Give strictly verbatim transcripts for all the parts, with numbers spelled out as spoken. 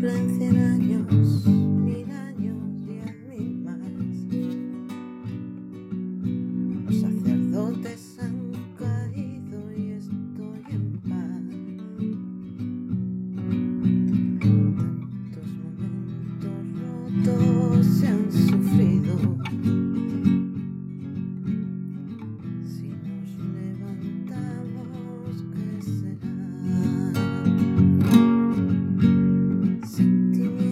cumplen cien años, mil años, diez mil más. Los sacerdotes han caído y estoy en paz. Tantos momentos rotos se han sufrido. Si nos levantamos, ¿qué será? Sentimientos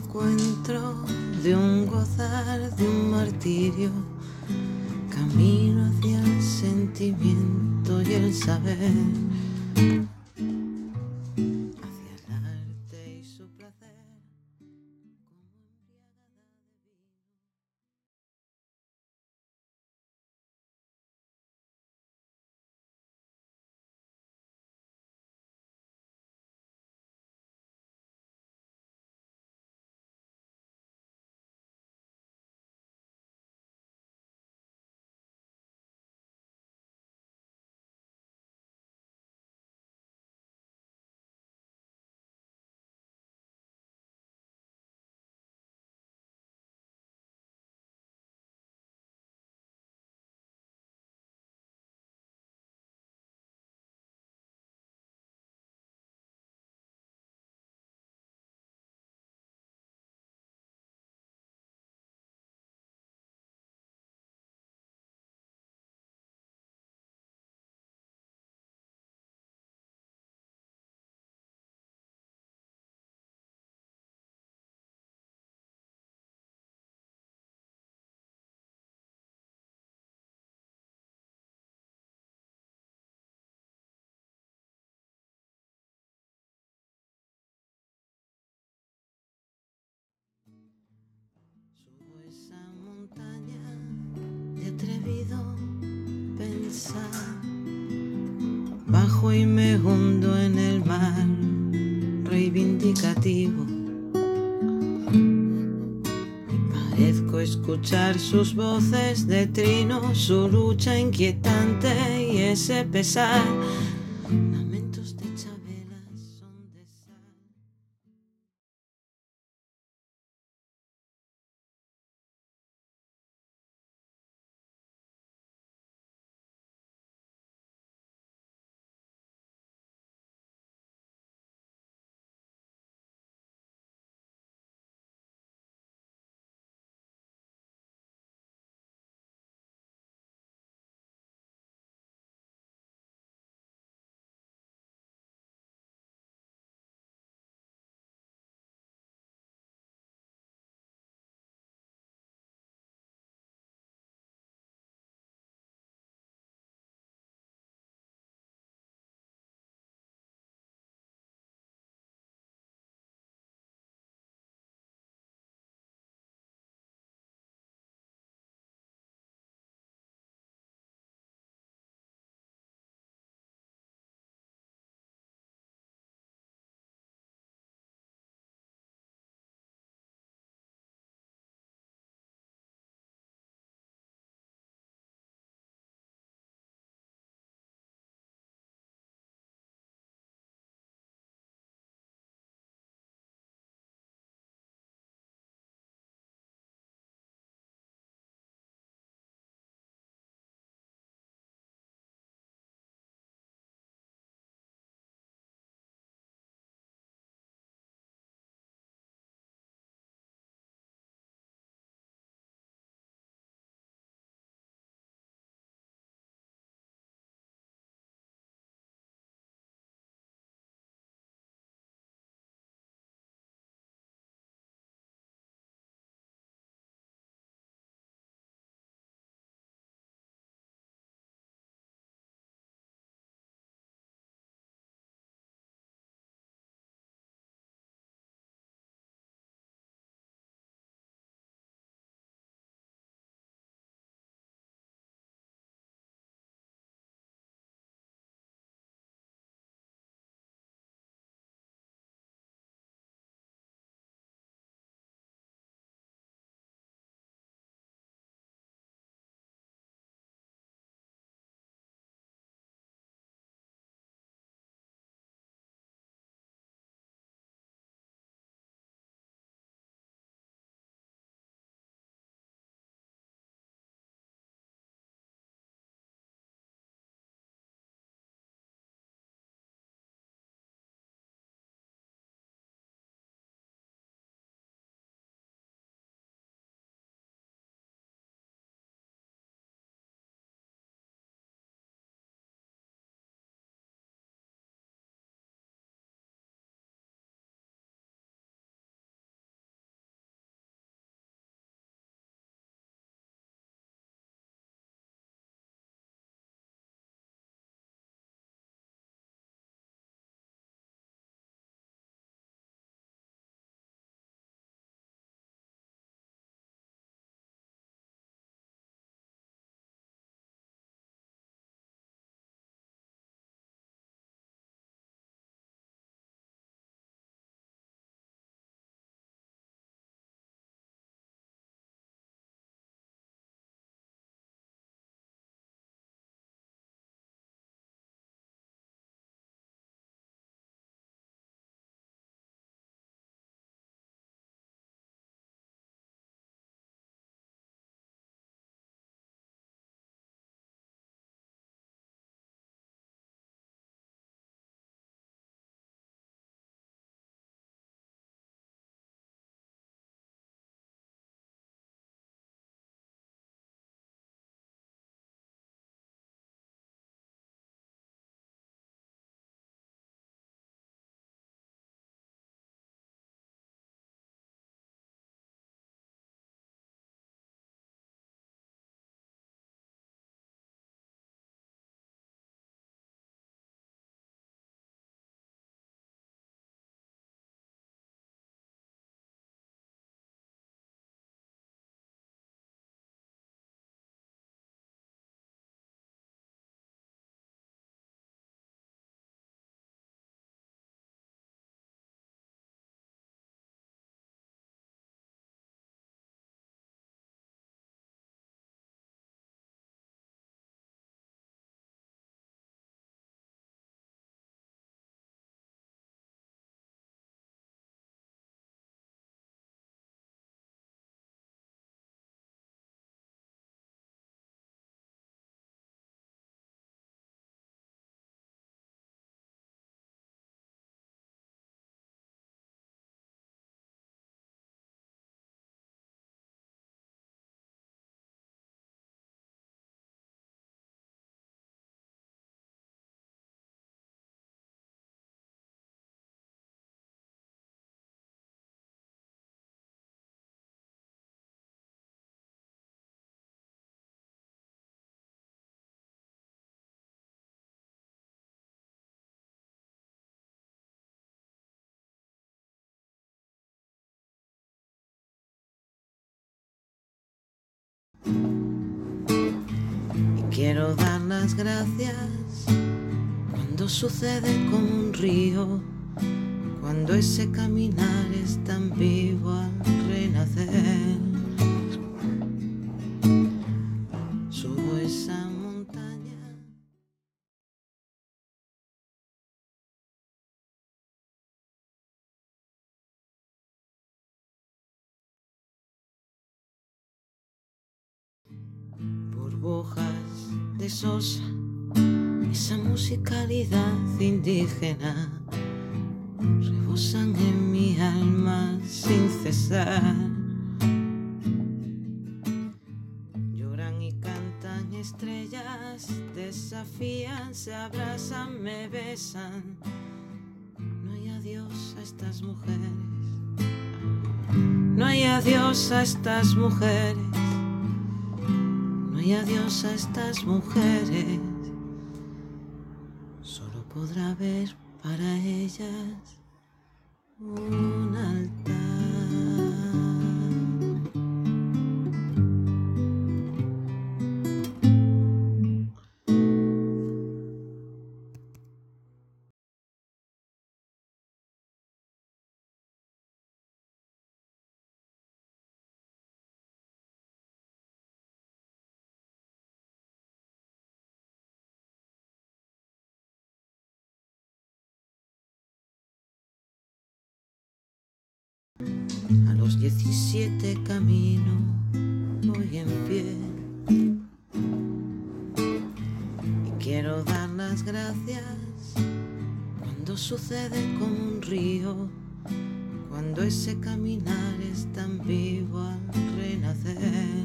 encuentro de un gozar, de un martirio. Camino hacia el sentimiento y el saber, hacia el arte y su placer. Subo esa montaña de atrevido pensar, bajo y me hundo en el mar reivindicativo. Parezco escuchar sus voces de trino, su lucha inquietante y ese pesar. Y quiero dar las gracias cuando sucede como un río, cuando ese caminar es tan vivo al renacer. Subo esa montaña. Burbujas de sosa, esa musicalidad indígena, rebosan en mi alma sin cesar. Lloran y cantan estrellas, desafían, se abrazan, me besan. No hay adiós a estas mujeres, no hay adiós a estas mujeres, no hay adiós a estas mujeres. Solo podrá haber para ellas un altar. A los diecisiete camino, voy en pie y quiero dar las gracias cuando sucede como un río, cuando ese caminar es tan vivo al renacer.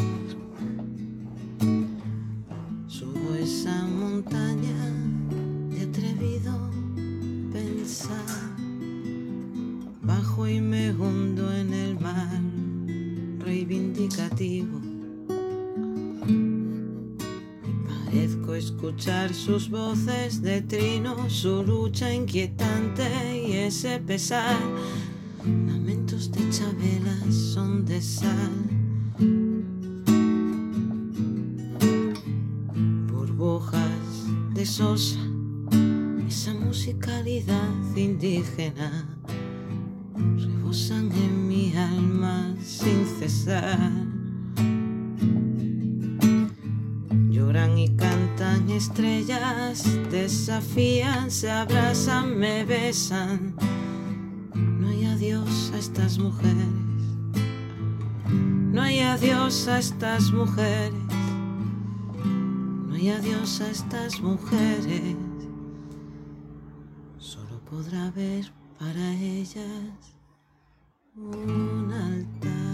Subo esa montaña de atrevido pensar, bajo y me hundo en el mar reivindicativo y parezco escuchar sus voces de trino, su lucha inquietante y ese pesar. Lamentos de Chabela son de sal, burbujas de sosa, esa musicalidad indígena, rebosan en mi alma sin cesar. Lloran y cantan estrellas, desafían, se abrazan, me besan. No hay adiós a estas mujeres, no hay adiós a estas mujeres, no hay adiós a estas mujeres. Solo podrá haber para ellas un altar.